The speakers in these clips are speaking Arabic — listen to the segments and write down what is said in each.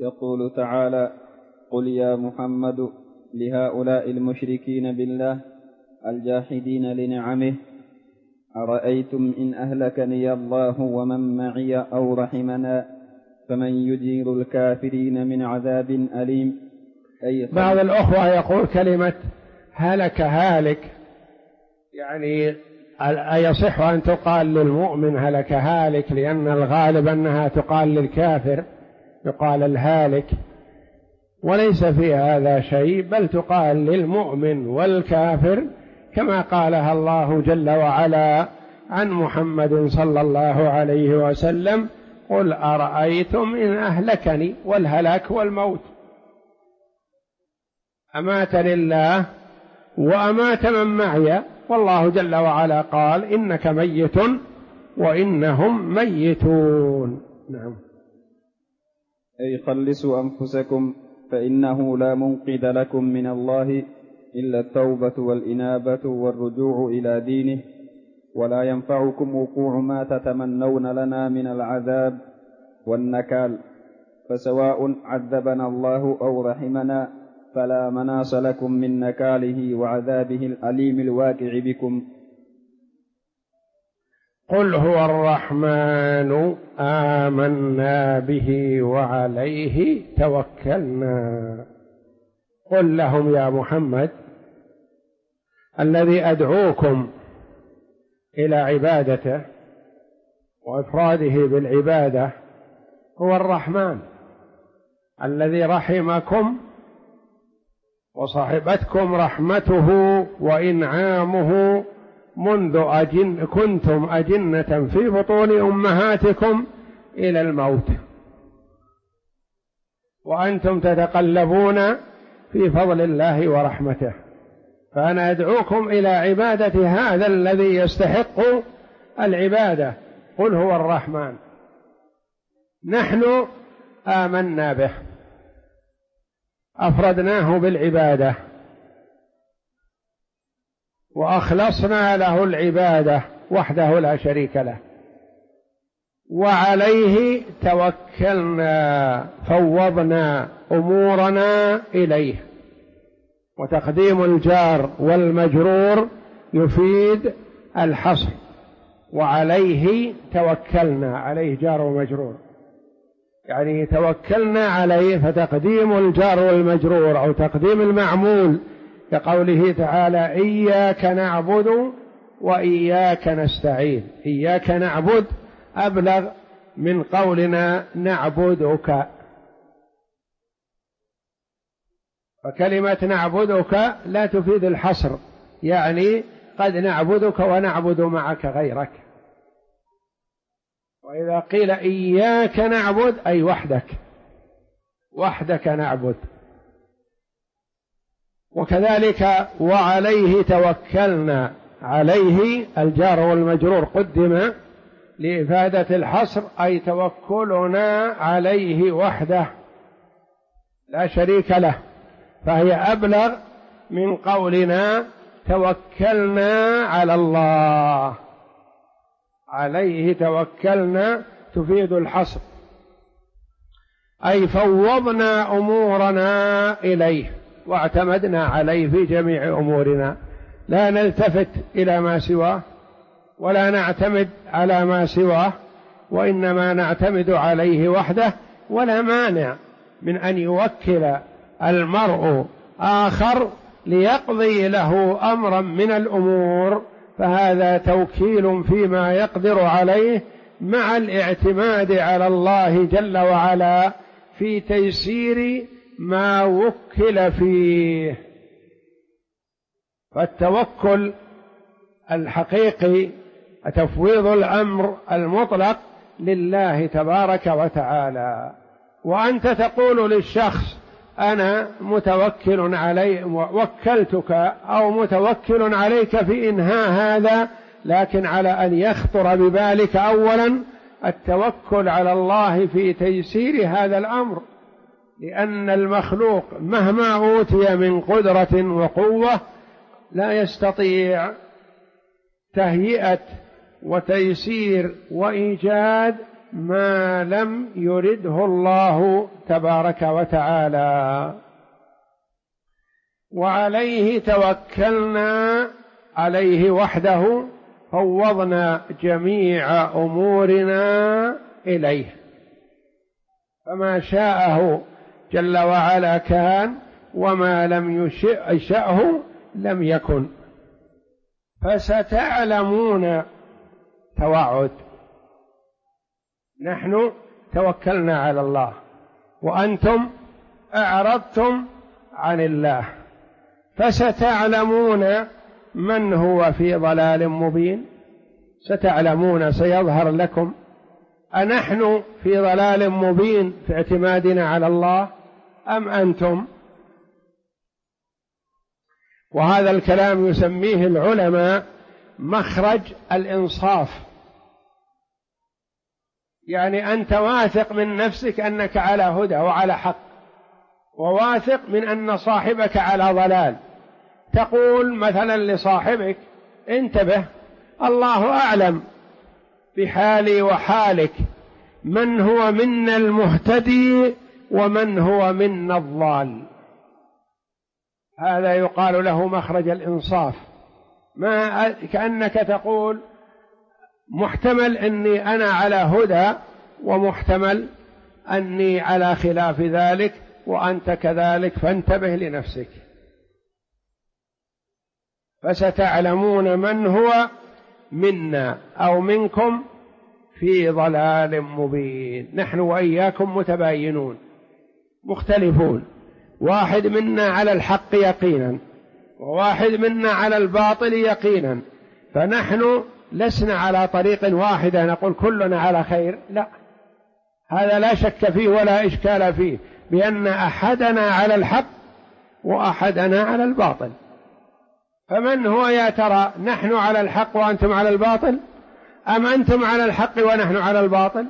يقول تعالى: قل يا محمد لهؤلاء المشركين بالله الجاحدين لنعمه أرأيتم إن أهلكني الله ومن معي أو رحمنا فمن يجير الكافرين من عذاب أليم. بعض الأخوة يقول كلمة هلك هالك، يعني أيصح أن تقال للمؤمن هلك هالك؟ لأن الغالب أنها تقال للكافر، يقال الهالك، وليس في هذا شيء، بل تقال للمؤمن والكافر كما قالها الله جل وعلا عن محمد صلى الله عليه وسلم: قل أرأيتم إن أهلكني، والهلاك والموت، أماتني الله وأمات من معي، والله جل وعلا قال: إنك ميت وإنهم ميتون. نعم. أي خلصوا أنفسكم فإنه لا منقذ لكم من الله إلا التوبة والإنابة والرجوع إلى دينه، ولا ينفعكم وقوع ما تتمنون لنا من العذاب والنكال، فسواء عذبنا الله أو رحمنا فلا مناص لكم من نكاله وعذابه الأليم الواقع بكم. قل هو الرحمن آمنا به وعليه توكلنا. قل لهم يا محمد: الذي أدعوكم إلى عبادته وإفراده بالعبادة هو الرحمن الذي رحمكم وصاحبتكم رحمته وإنعامه منذ كنتم أجنة في بطون أمهاتكم إلى الموت، وأنتم تتقلبون في فضل الله ورحمته. فأنا أدعوكم إلى عبادة هذا الذي يستحق العبادة. قل هو الرحمن، نحن آمنا به، أفردناه بالعبادة وأخلصنا له العبادة وحده لا شريك له، وعليه توكلنا، فوضنا أمورنا إليه. وتقديم الجار والمجرور يفيد الحصر، وعليه توكلنا، عليه جار ومجرور، يعني توكلنا عليه، فتقديم الجار والمجرور أو تقديم المعمول كقوله تعالى: إياك نعبد وإياك نستعين. إياك نعبد أبلغ من قولنا نعبدك، فكلمة نعبدك لا تفيد الحصر، يعني قد نعبدك ونعبد معك غيرك. وإذا قيل إياك نعبد أي وحدك، وحدك نعبد. وكذلك وعليه توكلنا، عليه الجار والمجرور قدم لإفادة الحصر، أي توكلنا عليه وحده لا شريك له، فهي أبلغ من قولنا توكلنا على الله. عليه توكلنا تفيد الحصر، أي فوضنا أمورنا إليه واعتمدنا عليه في جميع أمورنا، لا نلتفت إلى ما سواه ولا نعتمد على ما سواه، وإنما نعتمد عليه وحده. ولا مانع من أن يوكل المرء آخر ليقضي له أمرا من الأمور، فهذا توكيل فيما يقدر عليه مع الاعتماد على الله جل وعلا في تيسير ما وكل فيه. فالتوكل الحقيقي تفويض الأمر المطلق لله تبارك وتعالى. وأنت تقول للشخص: أنا متوكل عليك، وكلتك أو متوكل عليك في إنهاء هذا، لكن على أن يخطر ببالك أولا التوكل على الله في تيسير هذا الأمر، لأن المخلوق مهما أوتي من قدرة وقوة لا يستطيع تهيئة وتيسير وإيجاد ما لم يرده الله تبارك وتعالى. وعليه توكلنا، عليه وحده فوضنا جميع أمورنا إليه، فما شاءه جل وعلا كان، وما لم يشأه لم يكن. فستعلمون توعد، نحن توكلنا على الله وأنتم أعرضتم عن الله، فستعلمون من هو في ضلال مبين. ستعلمون، سيظهر لكم أنحن في ضلال مبين في اعتمادنا على الله أم أنتم. وهذا الكلام يسميه العلماء مخرج الإنصاف، يعني أنت واثق من نفسك أنك على هدى وعلى حق، وواثق من أن صاحبك على ضلال، تقول مثلا لصاحبك انتبه، الله أعلم بحالي وحالك، من هو منا المهتدي ومن هو منا الضال. هذا يقال له مخرج الإنصاف، ما كأنك تقول محتمل أني أنا على هدى، ومحتمل أني على خلاف ذلك، وأنت كذلك، فانتبه لنفسك. فستعلمون من هو منا أو منكم في ضلال مبين. نحن وإياكم متباينون مختلفون، واحد منا على الحق يقينا، وواحد منا على الباطل يقينا، فنحن لسنا على طريق واحدة نقول كلنا على خير، لا، هذا لا شك فيه ولا إشكال فيه، بأن أحدنا على الحق وأحدنا على الباطل. فمن هو يا ترى، نحن على الحق وأنتم على الباطل، أم أنتم على الحق ونحن على الباطل؟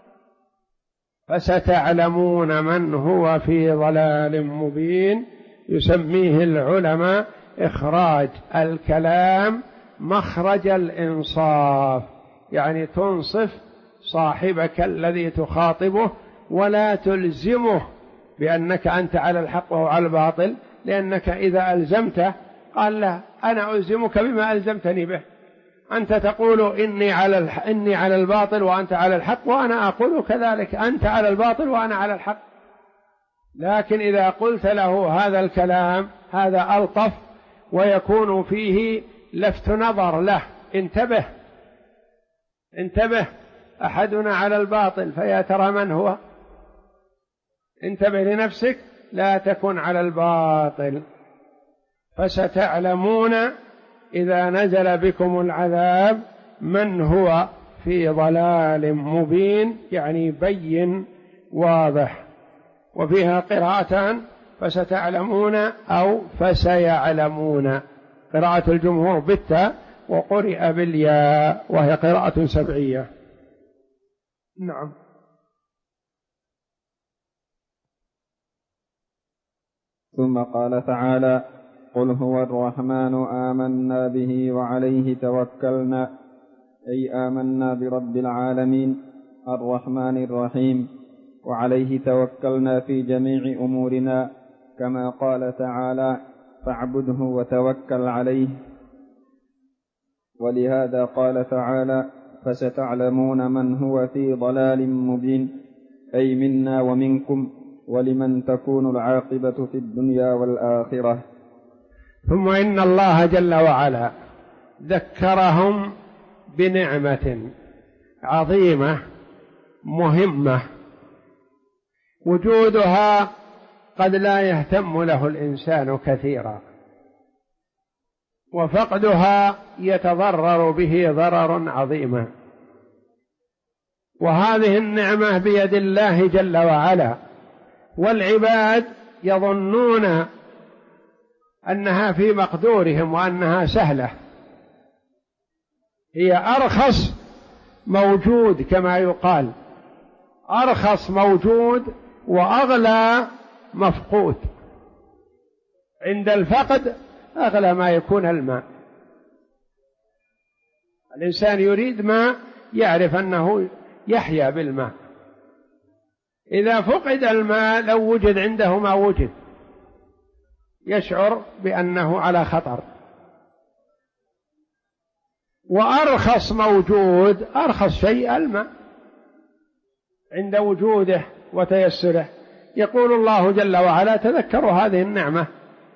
فستعلمون من هو في ضلال مبين. يسميه العلماء إخراج الكلام مخرج الإنصاف، يعني تنصف صاحبك الذي تخاطبه، ولا تلزمه بأنك أنت على الحق وهو على الباطل، لأنك إذا ألزمته قال لا، أنا ألزمك بما ألزمتني به. أنت تقول إني على الباطل وأنت على الحق، وأنا أقول كذلك، أنت على الباطل وأنا على الحق. لكن إذا قلت له هذا الكلام هذا ألطف، ويكون فيه لفت نظر له، انتبه انتبه، أحدنا على الباطل، فيا ترى من هو؟ انتبه لنفسك، لا تكن على الباطل. فستعلمون إذا نزل بكم العذاب من هو في ضلال مبين، يعني بين واضح. وفيها قراءتان، فستعلمون أو فسيعلمون، قراءة الجمهور بالتاء وقرئ بالياء، وهي قراءة سبعية. نعم. ثم قال تعالى: قل هو الرحمن آمنا به وعليه توكلنا، أي آمنا برب العالمين الرحمن الرحيم، وعليه توكلنا في جميع أمورنا، كما قال تعالى: فاعبده وتوكل عليه. ولهذا قال تعالى: فستعلمون من هو في ضلال مبين، أي منا ومنكم، ولمن تكون العاقبة في الدنيا والآخرة. ثم إن الله جل وعلا ذكرهم بنعمة عظيمة مهمة وجودها قد لا يهتم له الإنسان كثيرا، وفقدها يتضرر به ضررا عظيما. وهذه النعمة بيد الله جل وعلا، والعباد يظنون أنها في مقدورهم وأنها سهلة. هي أرخص موجود، كما يقال أرخص موجود وأغلى مفقود. عند الفقد أغلى ما يكون الماء. الإنسان يريد ماء، يعرف أنه يحيا بالماء. إذا فقد الماء لو وجد عنده ما وجد يشعر بأنه على خطر. وأرخص موجود، أرخص شيء الماء عند وجوده وتيسره. يقول الله جل وعلا: تذكروا هذه النعمة.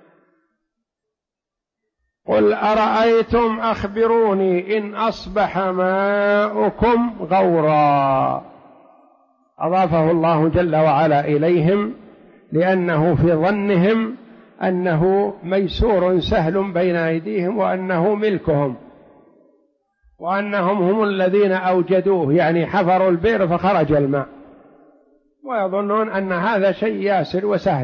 قل أرأيتم أخبروني إن أصبح ماؤكم غورا. أضافه الله جل وعلا إليهم لأنه في ظنهم أنه ميسور سهل بين أيديهم وأنه ملكهم وأنهم هم الذين أوجدوه، يعني حفروا البئر فخرج الماء، ويظنون أن هذا شيء ياسر وسهل.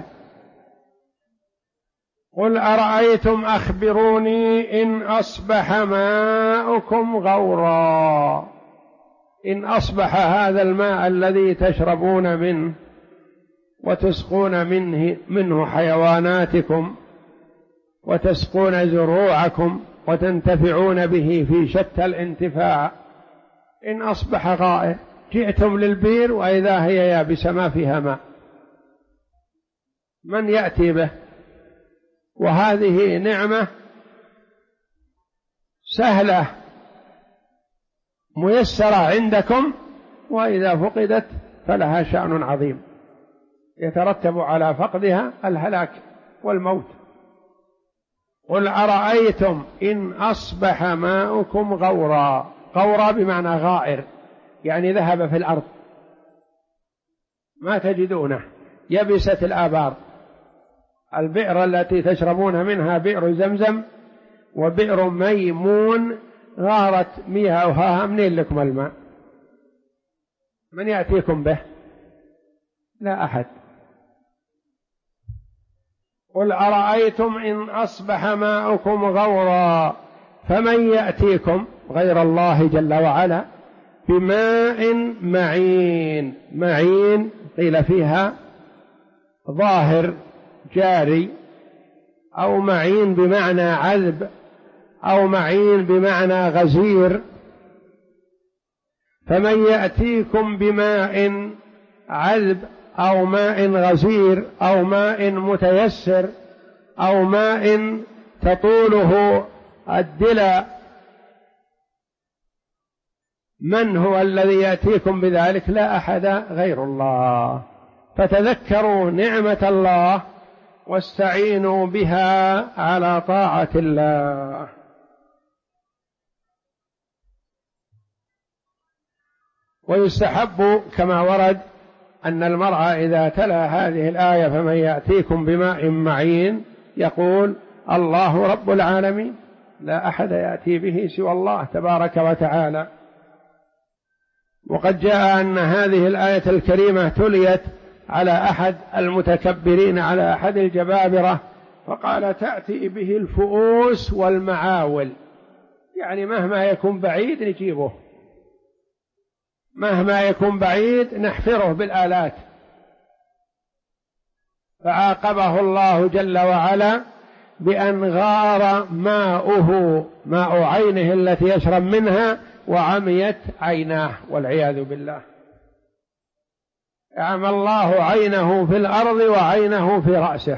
قل أرأيتم أخبروني إن أصبح ماؤكم غورا. إن أصبح هذا الماء الذي تشربون منه وتسقون منه حيواناتكم وتسقون زروعكم وتنتفعون به في شتى الانتفاع، إن أصبح غائر، جئتم للبير وإذا هي يابسة ما فيها ماء، من يأتي به؟ وهذه نعمة سهلة ميسرة عندكم، وإذا فقدت فلها شأن عظيم يترتب على فقدها الهلاك والموت. قل أرأيتم إن أصبح ماؤكم غورا. غورا بمعنى غائر، يعني ذهب في الأرض ما تجدونه، يبست الآبار. البئر التي تشربون منها بئر زمزم وبئر ميمون غارت مياهها، منين لكم الماء؟ من يأتيكم به؟ لا أحد. قل أرأيتم إن أصبح ماؤكم غورا فمن يأتيكم غير الله جل وعلا بماء معين. معين قيل فيها ظاهر جاري، أو معين بمعنى عذب، أو معين بمعنى غزير. فمن يأتيكم بماء عذب أو ماء غزير أو ماء متيسر أو ماء تطوله الدلى، من هو الذي يأتيكم بذلك؟ لا أحد غير الله. فتذكروا نعمة الله واستعينوا بها على طاعة الله. ويستحب كما ورد أن المرء إذا تلا هذه الآية فمن يأتيكم بماء معين يقول: الله رب العالمين، لا أحد يأتي به سوى الله تبارك وتعالى. وقد جاء أن هذه الآية الكريمة تليت على أحد المتكبرين، على أحد الجبابرة، فقال: تأتي به الفؤوس والمعاول، يعني مهما يكون بعيد نجيبه، مهما يكون بعيد نحفره بالآلات. فعاقبه الله جل وعلا بأن غار ماؤه، ماء عينه التي يشرب منها، وعميت عيناه والعياذ بالله. أعمى الله عينه في الأرض وعينه في رأسه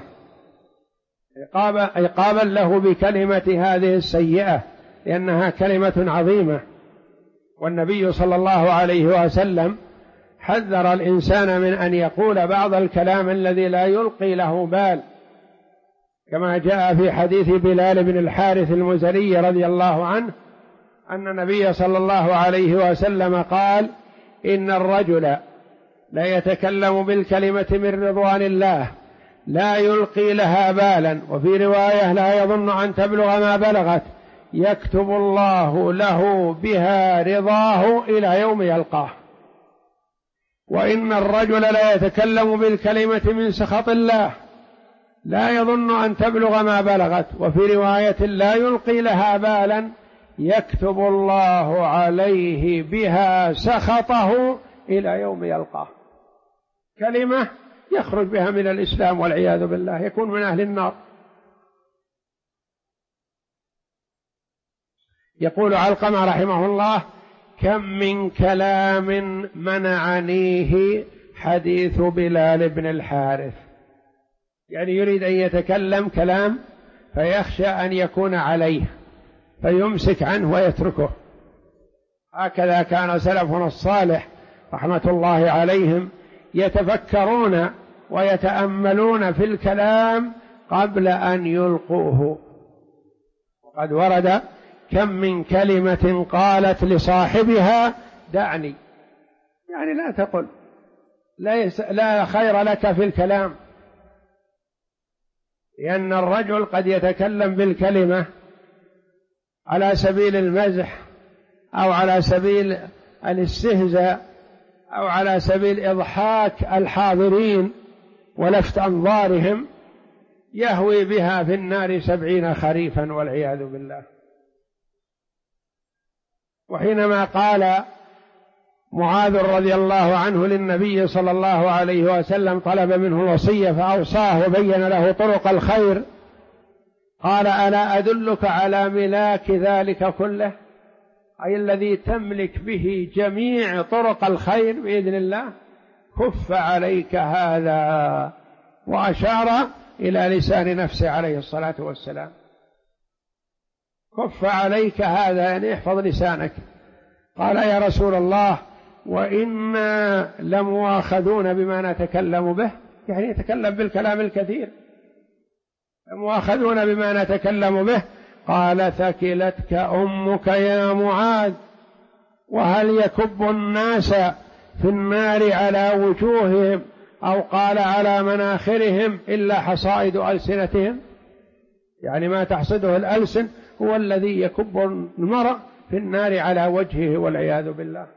عقابا له بكلمة هذه السيئة، لأنها كلمة عظيمة. والنبي صلى الله عليه وسلم حذر الإنسان من أن يقول بعض الكلام الذي لا يلقي له بال، كما جاء في حديث بلال بن الحارث المزني رضي الله عنه أن النبي صلى الله عليه وسلم قال: إن الرجل لا يتكلم بالكلمة من رضوان الله لا يلقي لها بالا، وفي رواية لا يظن أن تبلغ ما بلغت، يكتب الله له بها رضاه إلى يوم يلقاه. وإن الرجل لا يتكلم بالكلمة من سخط الله لا يظن أن تبلغ ما بلغت، وفي رواية لا يلقي لها بالا، يكتب الله عليه بها سخطه إلى يوم يلقاه. كلمة يخرج بها من الإسلام والعياذ بالله، يكون من أهل النار. يقول علقمة رحمه الله: كم من كلام منعنيه حديث بلال بن الحارث. يعني يريد أن يتكلم كلام فيخشى أن يكون عليه فيمسك عنه ويتركه. هكذا كان سلفنا الصالح رحمة الله عليهم يتفكرون ويتأملون في الكلام قبل أن يلقوه. وقد ورد كم من كلمة قالت لصاحبها دعني، يعني لا تقل، لا خير لك في الكلام، لأن الرجل قد يتكلم بالكلمة على سبيل المزح أو على سبيل الاستهزاء أو على سبيل إضحاك الحاضرين ولفت أنظارهم، يهوي بها في النار 70 خريفا والعياذ بالله. وحينما قال معاذ رضي الله عنه للنبي صلى الله عليه وسلم، طلب منه الوصية فأوصاه وبين له طرق الخير، قال ألا أدلك على ملاك ذلك كله، أي الذي تملك به جميع طرق الخير بإذن الله، كف عليك هذا، وأشار إلى لسان نفسه عليه الصلاة والسلام، كف عليك هذا يعني احفظ لسانك. قال يا رسول الله وإنا لمؤاخذون بما نتكلم به، يعني يتكلم بالكلام الكثير، لمؤاخذون بما نتكلم به. قال ثكلتك أمك يا معاذ، وهل يكب الناس في النار على وجوههم أو قال على مناخرهم إلا حصائد ألسنتهم، يعني ما تحصده الألسن هو الذي يكب المرء في النار على وجهه والعياذ بالله.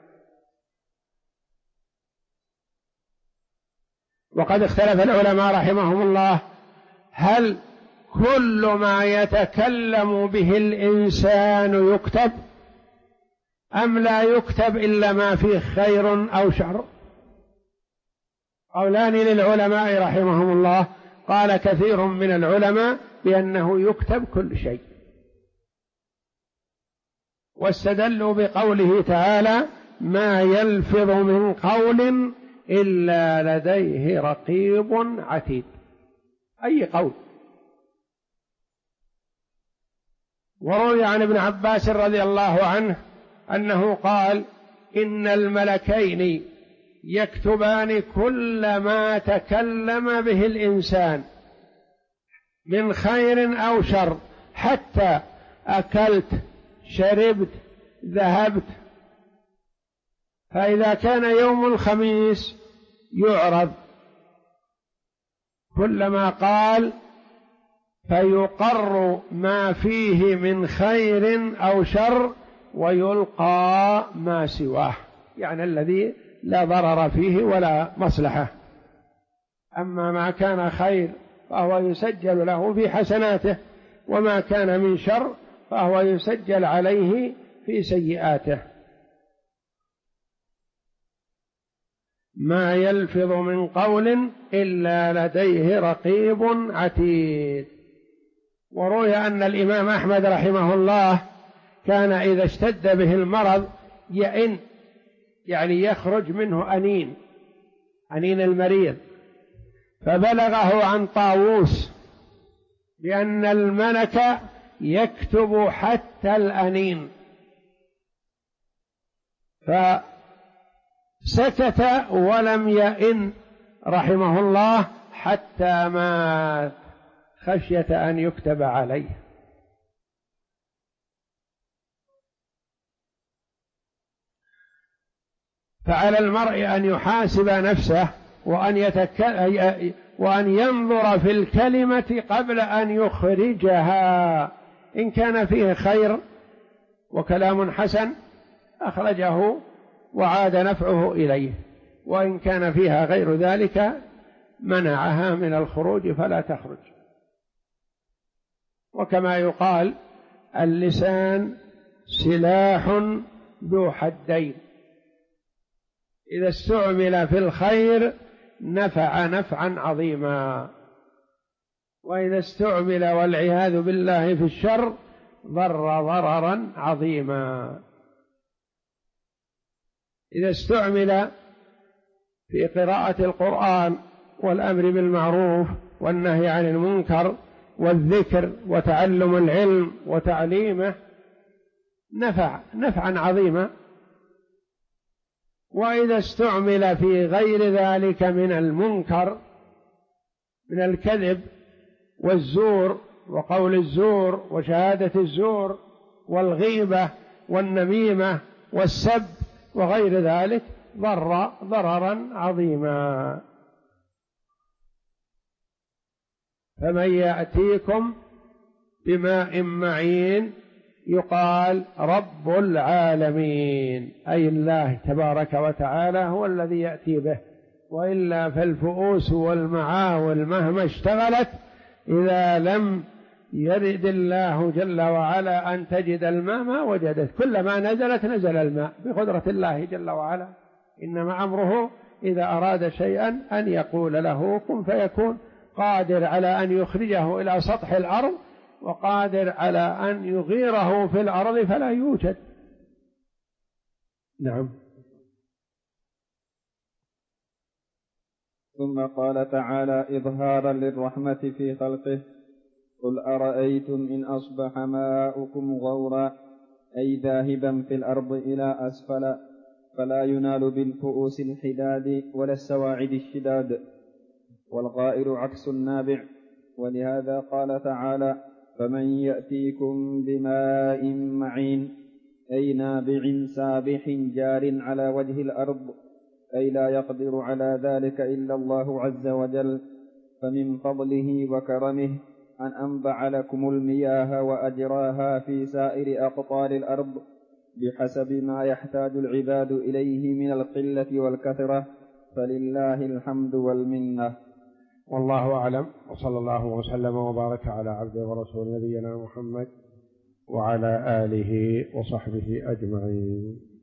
وقد اختلف العلماء رحمهم الله، هل كل ما يتكلم به الإنسان يكتب أم لا يكتب إلا ما فيه خير أو شر؟ قولان للعلماء رحمهم الله. قال كثير من العلماء بأنه يكتب كل شيء، واستدلوا بقوله تعالى ما يلفظ من قول إلا لديه رقيب عتيد، أي قول. وروي عن ابن عباس رضي الله عنه أنه قال إن الملكين يكتبان كل ما تكلم به الإنسان من خير أو شر، حتى أكلت شربت ذهبت. فإذا كان يوم الخميس يعرض كل ما قال فيقر ما فيه من خير أو شر ويلقى ما سواه، يعني الذي لا ضرر فيه ولا مصلحة. أما ما كان خير فهو يسجل له في حسناته، وما كان من شر فهو يسجل عليه في سيئاته. ما يلفظ من قول إلا لديه رقيب عتيد. وروي أن الإمام أحمد رحمه الله كان إذا اشتد به المرض يئن، يعني يخرج منه أنين المريض، فبلغه عن طاووس بأن الملك يكتب حتى الأنين، فسكت ولم يئن رحمه الله حتى مات خشية أن يكتب عليه. فعلى المرء أن يحاسب نفسه وأن ينظر في الكلمة قبل أن يخرجها، إن كان فيه خير وكلام حسن أخرجه وعاد نفعه إليه، وإن كان فيها غير ذلك منعها من الخروج فلا تخرج. وكما يقال اللسان سلاح ذو حدين، إذا استعمل في الخير نفع نفعا عظيما، وإذا استعمل والعياذ بالله في الشر ضر ضررا عظيما. إذا استعمل في قراءة القرآن والأمر بالمعروف والنهي عن المنكر والذكر وتعلم العلم وتعليمه نفعا عظيما. وإذا استعمل في غير ذلك من المنكر من الكذب والزور وقول الزور وشهادة الزور والغيبة والنميمة والسب وغير ذلك ضررا عظيما. فمن يأتيكم بماء معين يقال رب العالمين، أي الله تبارك وتعالى هو الذي يأتي به، وإلا فالفؤوس والمعاول مهما اشتغلت إذا لم يرد الله جل وعلا أن تجد الماء ما وجدت، كلما نزلت نزل الماء بقدرة الله جل وعلا. إنما أمره إذا أراد شيئا أن يقول له كن فيكون، قادر على أن يخرجه إلى سطح الأرض وقادر على أن يغيره في الأرض فلا يوجد. نعم. ثم قال تعالى إظهارا للرحمة في خلقه قل أرأيتم إن أصبح ماؤكم غورا أي ذاهبا في الأرض إلى أسفل فلا ينال بالفؤوس الحداد ولا السواعد الشداد، والغائر عكس النابع. ولهذا قال تعالى فمن يأتيكم بماء معين أي نابع سابح جار على وجه الأرض، أي لا يقدر على ذلك إلا الله عز وجل، فمن فضله وكرمه أن أنبع لكم المياه وأجراها في سائر أقطار الأرض بحسب ما يحتاج العباد إليه من القلة والكثرة، فلله الحمد والمنة. والله أعلم، وصلى الله وسلم وبارك على عبده ورسول نبينا محمد وعلى آله وصحبه أجمعين.